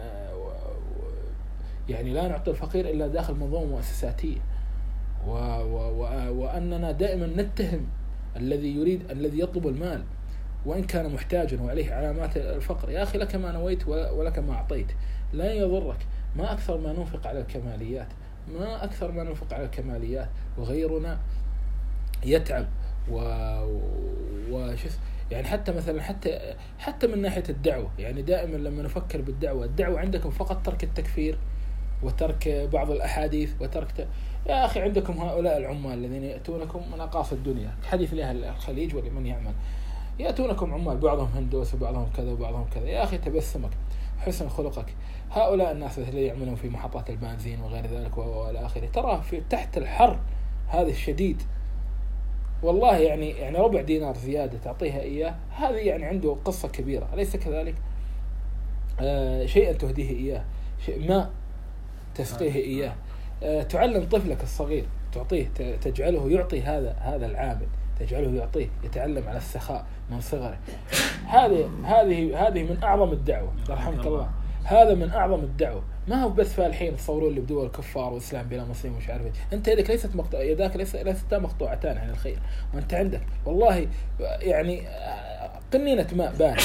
يعني لا نعطي الفقير إلا داخل منظومة مؤسساتية، و و وأننا دائما نتهم الذي يريد الذي يطلب المال وإن كان محتاجا وعليه علامات الفقر. يا أخي لك ما نويت ولك ما أعطيت، لا يضرك. ما أكثر ما ننفق على الكماليات، ما أكثر ما ننفق على الكماليات، وغيرنا يتعب و وشس يعني حتى مثلا حتى حتى من ناحية الدعوة. يعني دائما لما نفكر بالدعوة، الدعوة عندكم فقط ترك التكفير وترك بعض الأحاديث وترك ت... يا أخي عندكم هؤلاء العمال الذين يأتونكم من أقاصي الدنيا، حديث لأهل الخليج ولمن يعمل، يأتونكم عمال بعضهم هندوس وبعضهم كذا وبعضهم كذا. يا أخي تبسمك، حسن خلقك، هؤلاء الناس الذين يعملون في محطات البنزين وغير ذلك وإلى آخره، تراه في تحت الحر هذا الشديد، والله يعني يعني ربع دينار زيادة تعطيها إياه، هذه يعني عنده قصة كبيرة، أليس كذلك؟ آه شيئا تهديه إياه، شيء ما تسقيه إياه، آه تعلم طفلك الصغير، تعطيه تجعله يعطي هذا هذا العامل، تجعله يعطيه يتعلم على السخاء من صغره. هذه هذه هذه من أعظم الدعوة، رحمك الله. هذا من أعظم الدعوة، ما هو بس فالحين تصورون اللي بدول الكفار والإسلام بلا مسلم ومش عارف. أنت يدك ليست مقطوعة، يداك ليست مقطوعتان عن الخير، وأنت عندك والله يعني قنينة ماء بارد،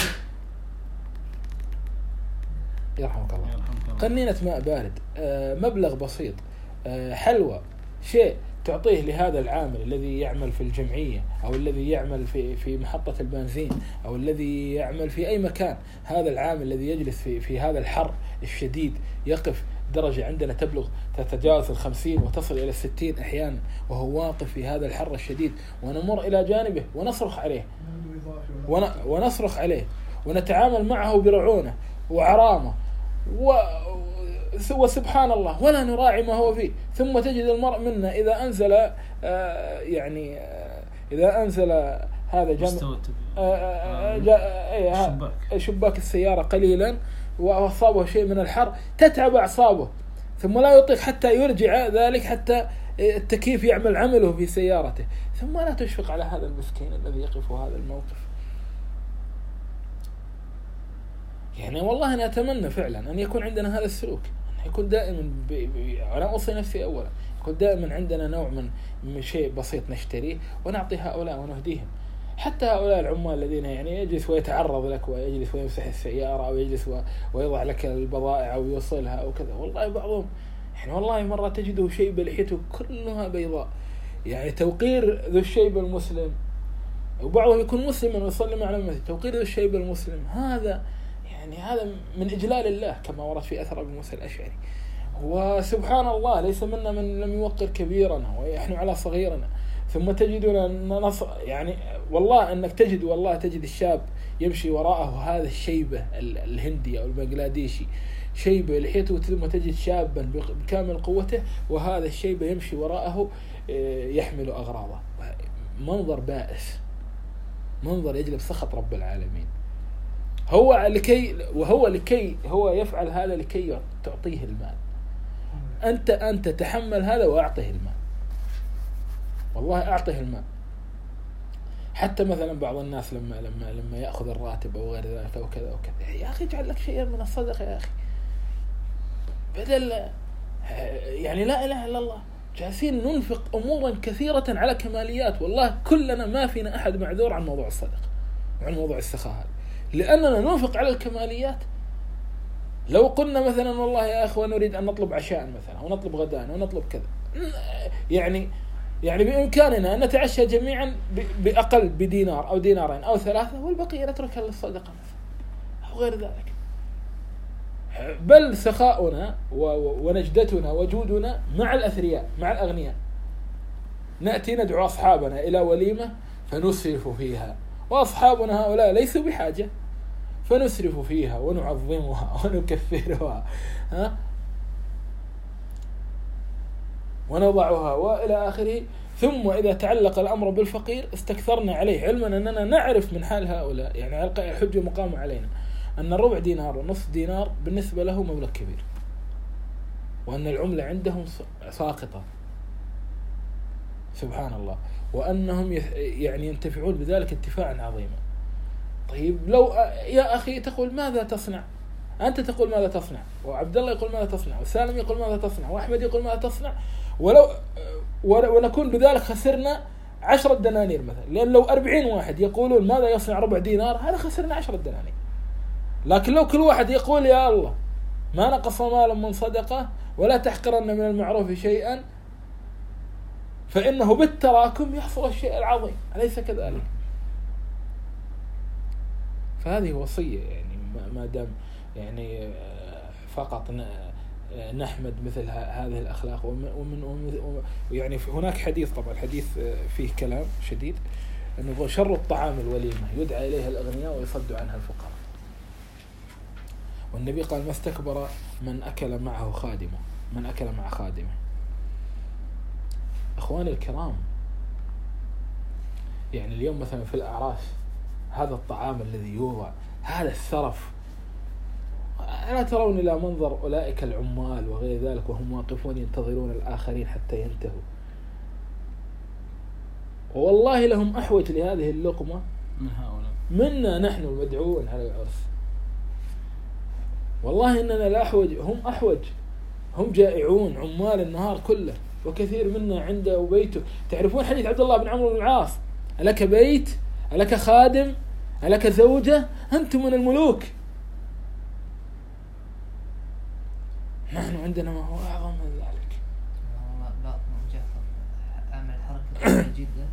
يرحمك الله، قنينة ماء بارد، مبلغ بسيط، حلوى، شيء تعطيه لهذا العامل الذي يعمل في الجمعية أو الذي يعمل في في محطة البنزين أو الذي يعمل في أي مكان. هذا العامل الذي يجلس في في هذا الحر الشديد، يقف درجة عندنا تبلغ تتجاوز الخمسين وتصل إلى الستين أحيانا، وهو واقف في هذا الحر الشديد، ونمر إلى جانبه ونصرخ عليه ونصرخ عليه ونتعامل معه برعونة وعرامة و وسبحان الله ولا نراعي ما هو فيه. ثم تجد المرء منا إذا أنزل آه يعني آه إذا أنزل هذا جنب آه شباك. شباك السيارة قليلا وأصابه شيء من الحر، تتعب أعصابه، ثم لا يطيق حتى يرجع ذلك حتى التكييف يعمل عمله في سيارته، ثم لا تشفق على هذا المسكين الذي يقف هذا الموقف. يعني والله أنا أتمنى فعلا أن يكون عندنا هذا السلوك، أن يكون دائما بي بي أنا أوصي نفسي أولا، يكون دائما عندنا نوع من من شيء بسيط نشتريه ونعطي هؤلاء ونهديهم. حتى هؤلاء العمال الذين يعني يجلس ويتعرض لك ويجلس ويمسح السيارة أو يجلس ويضع لك البضائع أو يوصلها أو كذا، والله بعضهم يعني والله مرة تجده شيب لحيته كلها بيضاء، يعني توقير ذو الشيب المسلم، وبعضهم يكون مسلما ويصلي مع المسجد، توقير ذو الشيب المسلم هذا يعني هذا من إجلال الله كما ورد في أثر أبي موسى الأشعري. وسبحان الله ليس منا من لم يوقر كبيرنا ونحن على صغيرنا. ثم تجدنا نص يعني والله أنك تجد والله تجد الشاب يمشي وراءه هذا الشيبة الهندي أو البنغلاديشي، شيبة لحيته، ثم تجد شابا بكامل قوته وهذا الشيبة يمشي وراءه يحمل أغراضه. منظر بائس، منظر يجلب سخط رب العالمين. هو لكي وهو لكي هو يفعل هذا لكي تعطيه المال. أنت أنت تحمل هذا وأعطيه المال، والله أعطيه المال. حتى مثلا بعض الناس لما لما لما يأخذ الراتب أو غير ذلك أو كذا أو كذا، يا أخي اجعل لك شيئا من الصدقة يا أخي، بدل يعني لا إله إلا الله جالسين ننفق أمورا كثيرة على كماليات. والله كلنا ما فينا أحد معذور عن موضوع الصدقة وعن موضوع السخاء هذا، لأننا ننفق على الكماليات. لو قلنا مثلا والله يا أخوة نريد أن نطلب عشاء مثلا ونطلب غداء ونطلب كذا، يعني يعني بإمكاننا أن نتعشى جميعا بأقل بدينار أو دينارين أو ثلاثة، والبقية نتركها للصدقة مثلا أو غير ذلك. بل سخاؤنا ونجدتنا وجودنا مع الأثرياء مع الأغنياء. نأتي ندعو أصحابنا إلى وليمة فنسرف فيها، وأصحابنا هؤلاء ليسوا بحاجة فنسرف فيها ونعظمها ونكفرها ها ونضعها وإلى آخره. ثم إذا تعلق الأمر بالفقير استكثرنا عليه، علما أننا نعرف من حال هؤلاء، يعني الحجة مقام علينا أن الربع دينار ونصف دينار بالنسبة له مبلغ كبير، وأن العملة عندهم ساقطة سبحان الله، وأنهم يعني ينتفعون بذلك انتفاعا عظيما. طيب لو يا أخي تقول ماذا تصنع؟ أنت تقول ماذا تصنع، وعبد الله يقول ماذا تصنع، وسالم يقول ماذا تصنع، وأحمد يقول ماذا تصنع، ولو ونكون بذلك خسرنا عشرة دنانير مثلا، لأن لو أربعين واحد يقولون ماذا يصنع ربع دينار هذا خسرنا عشرة دنانير. لكن لو كل واحد يقول يا الله ما نقص مال من صدقة ولا تحقرن من المعروف شيئا، فإنه بالتراكم يحصل الشيء العظيم، أليس كذلك؟ فهذه وصية، يعني ما دام يعني فقط نحمد مثل هذه الأخلاق. ومن يعني هناك حديث، طبعا الحديث فيه كلام شديد، أنه شر الطعام الوليمة يدعى إليها الأغنياء ويصد عنها الفقراء. والنبي قال ما استكبر من أكل معه خادمه، من أكل مع خادمه. أخواني الكرام، يعني اليوم مثلا في الأعراس هذا الطعام الذي يوضع، هذا السرف، ألا ترون إلى منظر أولئك العمال وغير ذلك وهم واقفون ينتظرون الآخرين حتى ينتهوا، والله لهم أحوج لهذه اللقمة من هؤلاء منا نحن المدعوون على العرس. والله إننا لا أحوج، هم أحوج، هم جائعون عمال النهار كله، وكثير منا عنده بيته. تعرفون حديث عبد الله بن عمرو بن العاص: ألك بيت؟ ألك خادم؟ ألك زوجة؟ أنتم من الملوك. نحن عندنا ما هو أعظم من ذلك. والله جعفر عمل حركة جدا،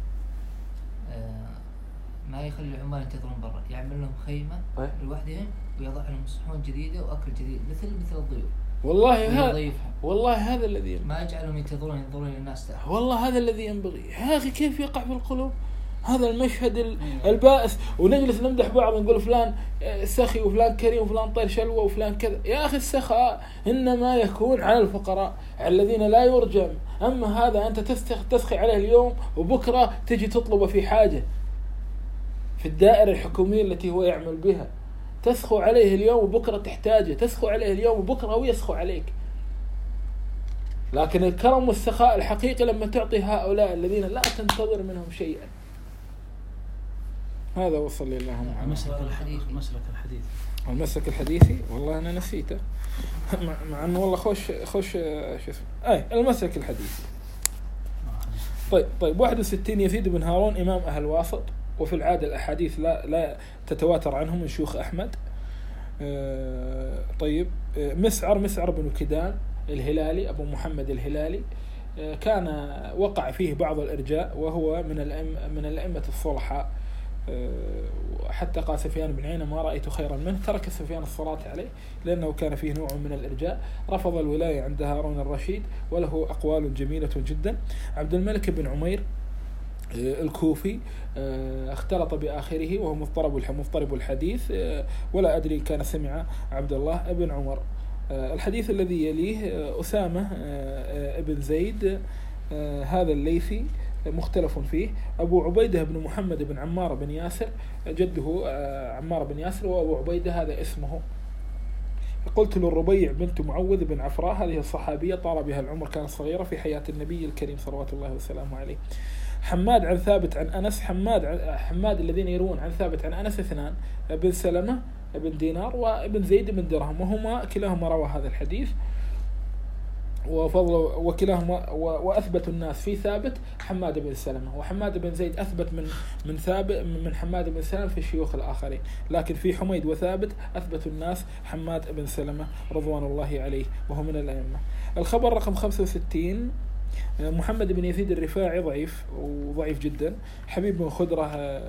ما يخلي العمال ينتظرون برا، يعمل لهم خيمة لوحدهم ويضع لهم صحون جديدة وأكل جديد مثل مثل الضيوف. والله هذا والله هذا الذي ما يجعلهم ينتظرون ينظرون للناس تحت. والله هذا الذي ينبغي. يا أخي كيف يقع في القلوب هذا المشهد البائس، ونجلس نمدح بعض ونقول فلان سخي وفلان كريم وفلان طير شلوى وفلان كذا. يا أخي السخاء إنما يكون على الفقراء الذين لا يرجم. أما هذا أنت تسخي عليه اليوم وبكرة تجي تطلبه في حاجة في الدائرة الحكومية التي هو يعمل بها، تسخو عليه اليوم وبكرة تحتاجه، تسخو عليه اليوم وبكرة هو يسخو عليك. لكن الكرم والسخاء الحقيقي لما تعطي هؤلاء الذين لا تنتظر منهم شيئا. هذا وصل الله على مسلك الحديث. مسلك الحديث المسلك الحديثي والله أنا نسيته، مع أنه والله خوش خوش شو اسمه أي المسلك الحديثي. طيب طيب واحد وستين يزيد بن هارون إمام أهل واسط، وفي العادة الأحاديث لا لا تتواتر عنه من شيوخ أحمد. آه طيب آه مسعر مسعر بن كدان الهلالي أبو محمد الهلالي، آه كان وقع فيه بعض الإرجاء، وهو من الأئمة من الأئمة الصلحاء. آه حتى قال سفيان بن عيينة ما رأيت خيرا منه، ترك سفيان الصلاة عليه لأنه كان فيه نوع من الإرجاء، رفض الولاية عند هارون الرشيد، وله أقوال جميلة جدا. عبد الملك بن عمير الكوفي اختلط بآخره وهو مضطرب مضطرب الحديث، ولا أدري إن كان سمع عبد الله بن عمر. الحديث الذي يليه أسامة ابن زيد هذا الليثي مختلف فيه. أبو عبيدة بن محمد بن عمار بن ياسر، جده عمار بن ياسر، وأبو عبيدة هذا اسمه. قلت للربيع بنت معوذ بن عفراء، هذه الصحابية طال بها العمر، كانت صغيرة في حياة النبي الكريم صلوات الله وسلامه عليه. حماد عن ثابت عن أنس، حماد حماد الذين يروون عن ثابت عن أنس اثنان، ابن سلمة ابن دينار وابن زيد بن درهم، وهما كلاهما روى هذا الحديث. وفضل وكلاهما وأثبت الناس في ثابت حماد بن سلمة، وحماد بن زيد أثبت من من ثابت من حماد بن سلمة في الشيوخ الآخرين، لكن في حميد وثابت أثبت الناس حماد بن سلمة رضوان الله عليه وهو من الأئمة. الخبر رقم خمسة وستين، محمد بن يزيد الرفاعي ضعيف وضعيف جدا. حبيب بن خدرة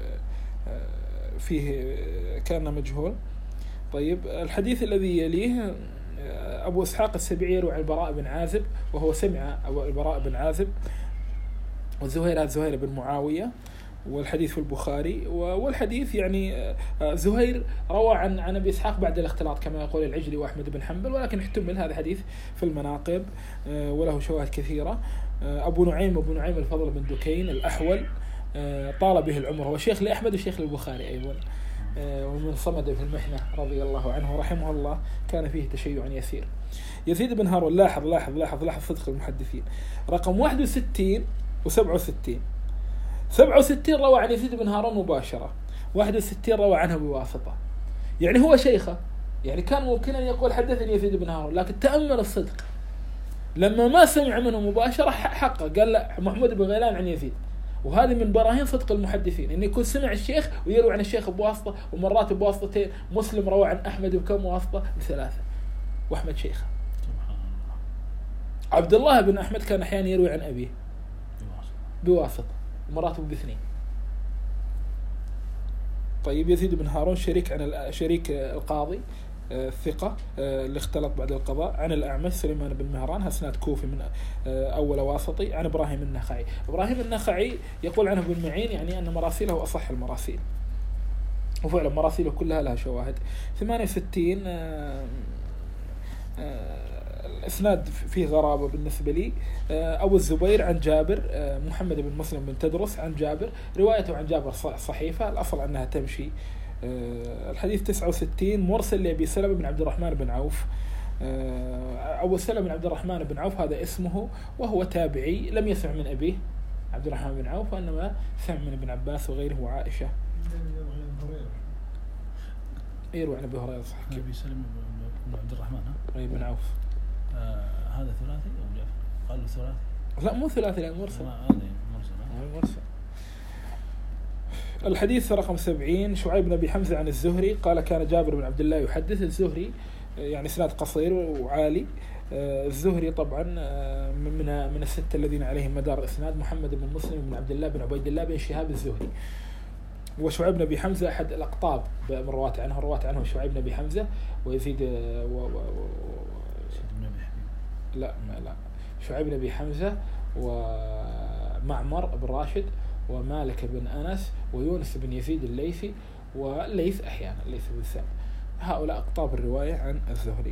فيه كان مجهول. طيب الحديث الذي يليه أبو إسحاق السبيعي يروي عن البراء بن عازب وهو سمع أبو البراء بن عازب، والزهير هذا زهير بن معاوية، والحديث في البخاري. والحديث يعني زهير روى عن عن أبي إسحاق بعد الاختلاط كما يقول العجلي وأحمد بن حنبل، ولكن احتمل هذا حديث في المناقب وله شواهد كثيرة. أبو نعيم أبو نعيم الفضل بن دكين الأحول طال به العمر، هو شيخ لأحمد وشيخ للبخاري أيضا، ومن صمد في المحنة رضي الله عنه رحمه الله، كان فيه تشيع يسير. يزيد بن هارون، لاحظ لاحظ لاحظ لاحظ صدق المحدثين، رقم واحد وستين وسبعة وستين. سبعة وستين روى عن يزيد بن هارون مباشرة، واحد وستين روى عنه بواسطة، يعني هو شيخه، يعني كان ممكن أن يقول حدثني يزيد بن هارون، لكن تأمل الصدق لما ما سمع منه مباشرة حقه، قال لا محمود بن غيلان عن يزيد. وهذه من براهين صدق المحدثين، إن يكون سمع الشيخ ويروي عن الشيخ بواسطة، ومرات بواسطتين. مسلم روى عن أحمد بكم واسطة؟ بثلاثة، وأحمد شيخه. عبد الله بن أحمد كان أحيانا يروي عن أبيه بواسطة، ومرات باثنين. طيب يزيد بن هارون شريك عن شريك القاضي الثقة اللي اختلط بعد القضاء، عن الأعمش سليمان بن مهران، هسناد كوفي من أول واسطي، عن إبراهيم النخعي. إبراهيم النخعي يقول عنه ابن معين يعني أن مراسيله أصح المراسيل، وفعلا مراسيله كلها لها شواهد. ثمانية وستين الإسناد فيه غرابة بالنسبة لي. أبو الزبير عن جابر، محمد بن مسلم بن تدرس عن جابر، روايته عن جابر صحيفة، الأصل أنها تمشي. الحديث تسعة وستين مرسل لأبي سلمة بن عبد الرحمن بن عوف. أبو سلمة بن عبد الرحمن بن عوف هذا اسمه، وهو تابعي، لم يسمع من أبيه عبد الرحمن بن عوف، وإنما سمع من ابن عباس وغيره وعائشة. يروي عن أبي هريرة صح. أبي سلمة بن عبد الرحمن ها بن عوف. آه هذا ثلاثي أو جعفر؟ قالوا ثلاثي؟ لا مو ثلاثي، لا مرسل. هذا مرسل. مرسل. الحديث رقم سبعين، شعيب بن أبي حمزة عن الزهري قال كان جابر بن عبد الله يحدث. الزهري يعني سناد قصير وعالي. الزهري طبعا من من الستة الذين عليهم مدار الإسناد، محمد بن مسلم بن عبد الله بن عبيد الله بن شهاب الزهري. وشعيب بن أبي حمزة أحد الأقطاب من رواة عنه، رواة عنه شعيب بن أبي حمزة ويزيد و... و... و... لا ما لا شعيب بن أبي حمزة ومعمر بن راشد ومالك بن أنس ويونس بن يزيد الليثي والليث أحيانا الليث بن سعد، هؤلاء أقطاب الرواية عن الزهري.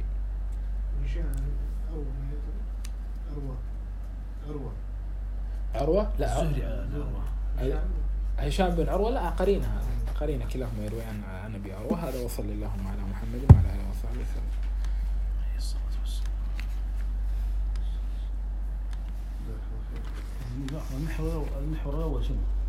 عروة عروة لا عروة هشام بن عروة لا قرينة، قرينة كلاهما يروي عن عن أبي عروة. هذا وصل اللهم على محمد وعلى آله وصحبه وسلم. المحور المحور الأول شنو؟